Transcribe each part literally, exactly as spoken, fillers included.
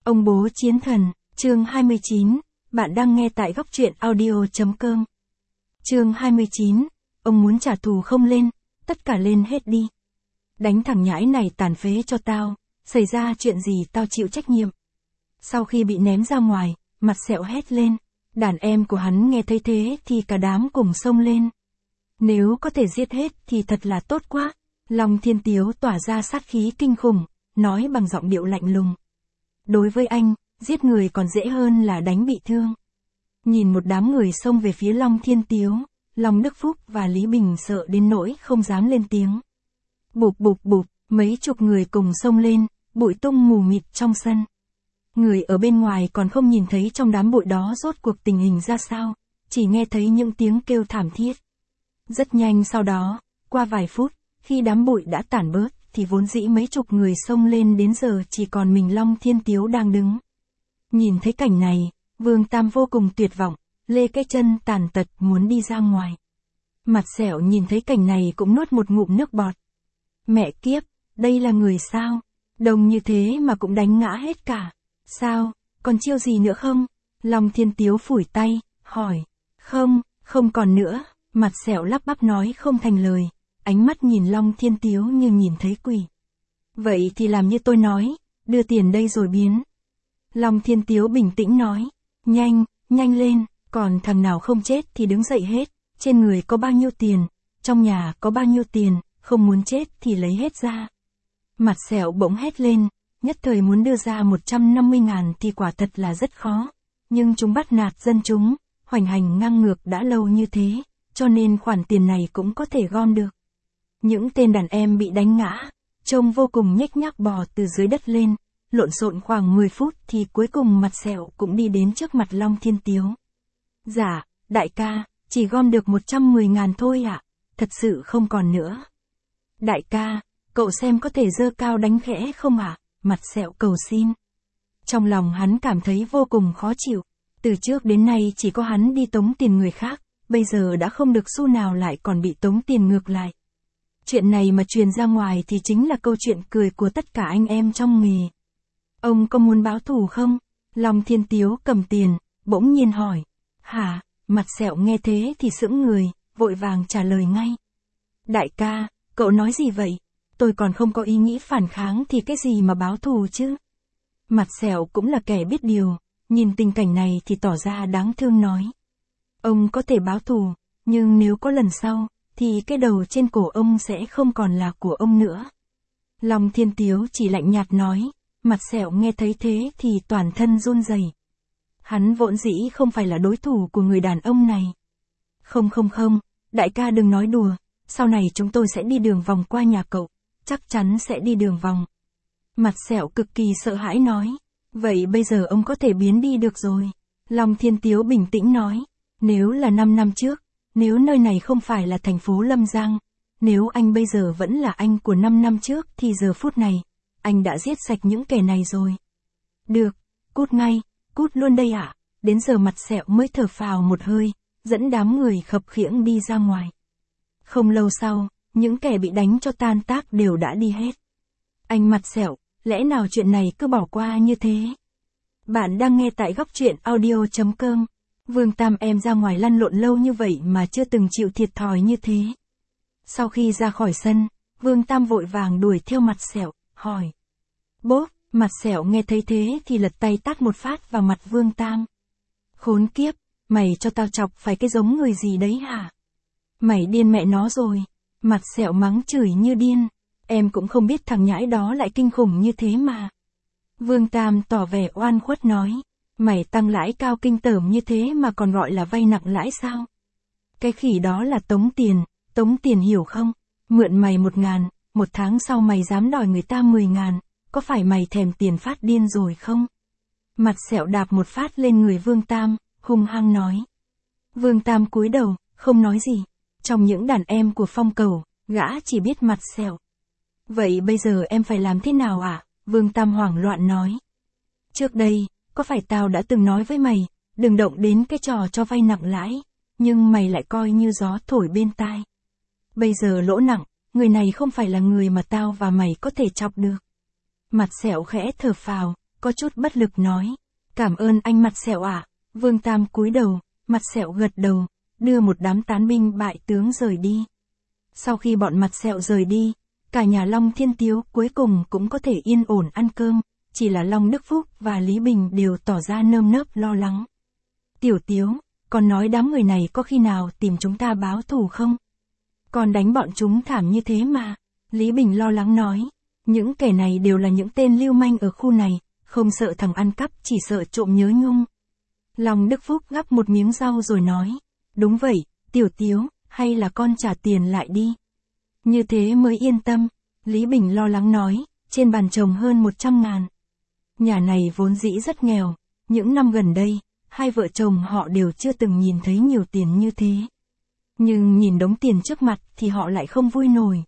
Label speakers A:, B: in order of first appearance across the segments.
A: Ông bố chiến thần, chương hai mươi chín, bạn đang nghe tại góc truyện audio.com. Chương hai mươi chín, ông muốn trả thù không lên, tất cả lên hết đi. Đánh thằng nhãi này tàn phế cho tao, xảy ra chuyện gì tao chịu trách nhiệm. Sau khi bị ném ra ngoài, mặt sẹo hét lên, đàn em của hắn nghe thấy thế thì cả đám cùng xông lên. Nếu có thể giết hết thì thật là tốt quá. Long Thiên Tiếu tỏa ra sát khí kinh khủng, nói bằng giọng điệu lạnh lùng. Đối với anh, giết người còn dễ hơn là đánh bị thương. Nhìn một đám người xông về phía Long Thiên Tiếu, Long Đức Phúc và Lý Bình sợ đến nỗi không dám lên tiếng. Bụp bụp bụp, mấy chục người cùng xông lên, bụi tung mù mịt trong sân. Người ở bên ngoài còn không nhìn thấy trong đám bụi đó rốt cuộc tình hình ra sao, chỉ nghe thấy những tiếng kêu thảm thiết. Rất nhanh sau đó, qua vài phút, khi đám bụi đã tản bớt, thì vốn dĩ mấy chục người xông lên đến giờ chỉ còn mình Long Thiên Tiếu đang đứng. Nhìn thấy cảnh này, Vương Tam vô cùng tuyệt vọng, lê cái chân tàn tật muốn đi ra ngoài. Mặt sẹo nhìn thấy cảnh này cũng nuốt một ngụm nước bọt. Mẹ kiếp, đây là người sao? Đông như thế mà cũng đánh ngã hết cả. Sao, còn chiêu gì nữa không? Long Thiên Tiếu phủi tay, hỏi. Không, không còn nữa. Mặt sẹo lắp bắp nói không thành lời. Ánh mắt nhìn Long Thiên Tiếu như nhìn thấy quỷ. Vậy thì làm như tôi nói, đưa tiền đây rồi biến. Long Thiên Tiếu bình tĩnh nói. Nhanh, nhanh lên, còn thằng nào không chết thì đứng dậy hết. Trên người có bao nhiêu tiền, trong nhà có bao nhiêu tiền, không muốn chết thì lấy hết ra. Mặt sẹo bỗng hét lên, nhất thời muốn đưa ra một trăm năm mươi ngàn thì quả thật là rất khó. Nhưng chúng bắt nạt dân chúng, hoành hành ngang ngược đã lâu như thế, cho nên khoản tiền này cũng có thể gom được. Những tên đàn em bị đánh ngã, trông vô cùng nhếch nhác bò từ dưới đất lên, lộn xộn khoảng mười phút thì cuối cùng mặt sẹo cũng đi đến trước mặt Long Thiên Tiếu. Dạ, đại ca, chỉ gom được một trăm mười ngàn thôi ạ, thật sự không còn nữa. Đại ca, cậu xem có thể giơ cao đánh khẽ không ạ, mặt sẹo cầu xin. Trong lòng hắn cảm thấy vô cùng khó chịu, từ trước đến nay chỉ có hắn đi tống tiền người khác, bây giờ đã không được xu nào lại còn bị tống tiền ngược lại. Chuyện này mà truyền ra ngoài thì chính là câu chuyện cười của tất cả anh em trong nghề. Ông có muốn báo thù không? Long Thiên Tiếu cầm tiền, bỗng nhiên hỏi. Hả? Mặt sẹo nghe thế thì sững người, vội vàng trả lời ngay. Đại ca, cậu nói gì vậy? Tôi còn không có ý nghĩ phản kháng thì cái gì mà báo thù chứ? Mặt sẹo cũng là kẻ biết điều, nhìn tình cảnh này thì tỏ ra đáng thương nói. Ông có thể báo thù, nhưng nếu có lần sau, thì cái đầu trên cổ ông sẽ không còn là của ông nữa. Long Thiên Tiếu chỉ lạnh nhạt nói, mặt sẹo nghe thấy thế thì toàn thân run rẩy. Hắn vốn dĩ không phải là đối thủ của người đàn ông này. Không không không, đại ca đừng nói đùa, sau này chúng tôi sẽ đi đường vòng qua nhà cậu, chắc chắn sẽ đi đường vòng. Mặt sẹo cực kỳ sợ hãi nói, vậy bây giờ ông có thể biến đi được rồi. Long Thiên Tiếu bình tĩnh nói, nếu là năm năm trước, nếu nơi này không phải là thành phố Lâm Giang, nếu anh bây giờ vẫn là anh của năm năm trước thì giờ phút này, anh đã giết sạch những kẻ này rồi. Được, cút ngay, cút luôn đây ạ. À? Đến giờ mặt sẹo mới thở phào một hơi, dẫn đám người khập khiễng đi ra ngoài. Không lâu sau, những kẻ bị đánh cho tan tác đều đã đi hết. Anh mặt sẹo, lẽ nào chuyện này cứ bỏ qua như thế? Bạn đang nghe tại góc truyện audio.com. Vương Tam em ra ngoài lăn lộn lâu như vậy mà chưa từng chịu thiệt thòi như thế. Sau khi ra khỏi sân, Vương Tam vội vàng đuổi theo mặt sẹo, hỏi. Bốp, mặt sẹo nghe thấy thế thì lật tay tát một phát vào mặt Vương Tam. Khốn kiếp, mày cho tao chọc phải cái giống người gì đấy hả? Mày điên mẹ nó rồi. Mặt sẹo mắng chửi như điên. Em cũng không biết thằng nhãi đó lại kinh khủng như thế mà. Vương Tam tỏ vẻ oan khuất nói. Mày tăng lãi cao kinh tởm như thế mà còn gọi là vay nặng lãi sao? Cái khỉ đó là tống tiền, tống tiền hiểu không? Mượn mày một ngàn, một tháng sau mày dám đòi người ta mười ngàn, có phải mày thèm tiền phát điên rồi không? Mặt sẹo đạp một phát lên người Vương Tam, hung hăng nói. Vương Tam cúi đầu, không nói gì. Trong những đàn em của Phong Cầu, gã chỉ biết mặt sẹo. Vậy bây giờ em phải làm thế nào ạ? À? Vương Tam hoảng loạn nói. Trước đây, có phải tao đã từng nói với mày, đừng động đến cái trò cho vay nặng lãi, nhưng mày lại coi như gió thổi bên tai. Bây giờ lỗ nặng, người này không phải là người mà tao và mày có thể chọc được. Mặt sẹo khẽ thở phào, có chút bất lực nói. Cảm ơn anh Mặt Sẹo ạ. Vương Tam cúi đầu, Mặt Sẹo gật đầu, đưa một đám tán binh bại tướng rời đi. Sau khi bọn Mặt Sẹo rời đi, cả nhà Long Thiên Tiếu cuối cùng cũng có thể yên ổn ăn cơm, chỉ là Long Đức Phúc và Lý Bình đều tỏ ra nơm nớp lo lắng. Tiểu Tiếu, con nói đám người này có khi nào tìm chúng ta báo thù không? Con đánh bọn chúng thảm như thế mà. Lý Bình lo lắng nói, những kẻ này đều là những tên lưu manh ở khu này, không sợ thằng ăn cắp, chỉ sợ trộm nhớ nhung. Long Đức Phúc gắp một miếng rau rồi nói, đúng vậy, Tiểu Tiếu, hay là con trả tiền lại đi. Như thế mới yên tâm. Lý Bình lo lắng nói, trên bàn chồng hơn một trăm ngàn. Nhà này vốn dĩ rất nghèo, những năm gần đây, hai vợ chồng họ đều chưa từng nhìn thấy nhiều tiền như thế. Nhưng nhìn đống tiền trước mặt thì họ lại không vui nổi.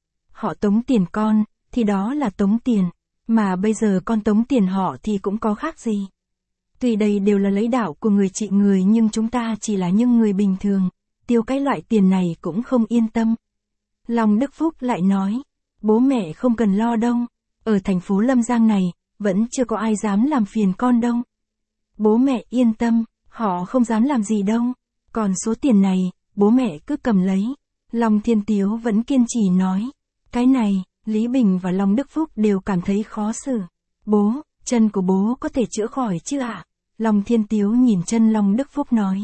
A: Họ tống tiền con, thì đó là tống tiền, mà bây giờ con tống tiền họ thì cũng có khác gì. Tuy đây đều là lấy đạo của người trị người nhưng chúng ta chỉ là những người bình thường, tiêu cái loại tiền này cũng không yên tâm. Long Đức Phúc lại nói, bố mẹ không cần lo đâu, ở thành phố Lâm Giang này, vẫn chưa có ai dám làm phiền con đâu. Bố mẹ yên tâm, họ không dám làm gì đâu, còn số tiền này, bố mẹ cứ cầm lấy. Long Thiên Tiếu vẫn kiên trì nói, cái này, Lý Bình và Long Đức Phúc đều cảm thấy khó xử. Bố, chân của bố có thể chữa khỏi chứ ạ? Long Thiên Tiếu nhìn chân Long Đức Phúc nói,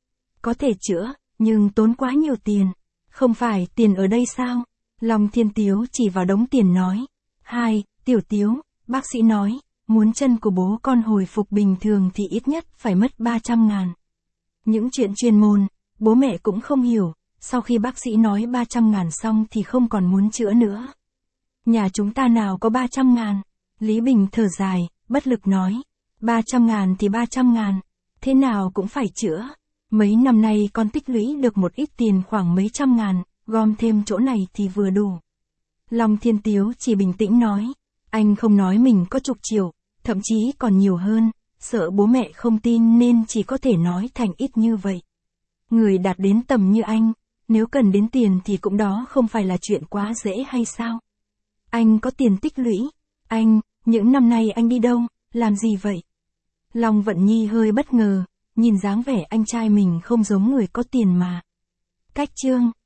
A: có thể chữa, nhưng tốn quá nhiều tiền. Không phải tiền ở đây sao? Long Thiên Tiếu chỉ vào đống tiền nói, hai, Tiểu Tiếu, bác sĩ nói, muốn chân của bố con hồi phục bình thường thì ít nhất phải mất ba trăm ngàn. Những chuyện chuyên môn, bố mẹ cũng không hiểu, sau khi bác sĩ nói ba trăm ngàn xong thì không còn muốn chữa nữa. Nhà chúng ta nào có ba trăm ngàn? Lý Bình thở dài, bất lực nói, ba trăm ngàn thì ba trăm ngàn, thế nào cũng phải chữa. Mấy năm nay con tích lũy được một ít tiền khoảng mấy trăm ngàn, gom thêm chỗ này thì vừa đủ. Long Thiên Tiếu chỉ bình tĩnh nói, anh không nói mình có chục triệu, thậm chí còn nhiều hơn, sợ bố mẹ không tin nên chỉ có thể nói thành ít như vậy. Người đạt đến tầm như anh, nếu cần đến tiền thì cũng đó không phải là chuyện quá dễ hay sao? Anh có tiền tích lũy, anh, những năm nay anh đi đâu, làm gì vậy? Long Vận Nhi hơi bất ngờ, nhìn dáng vẻ anh trai mình không giống người có tiền mà. Cách chương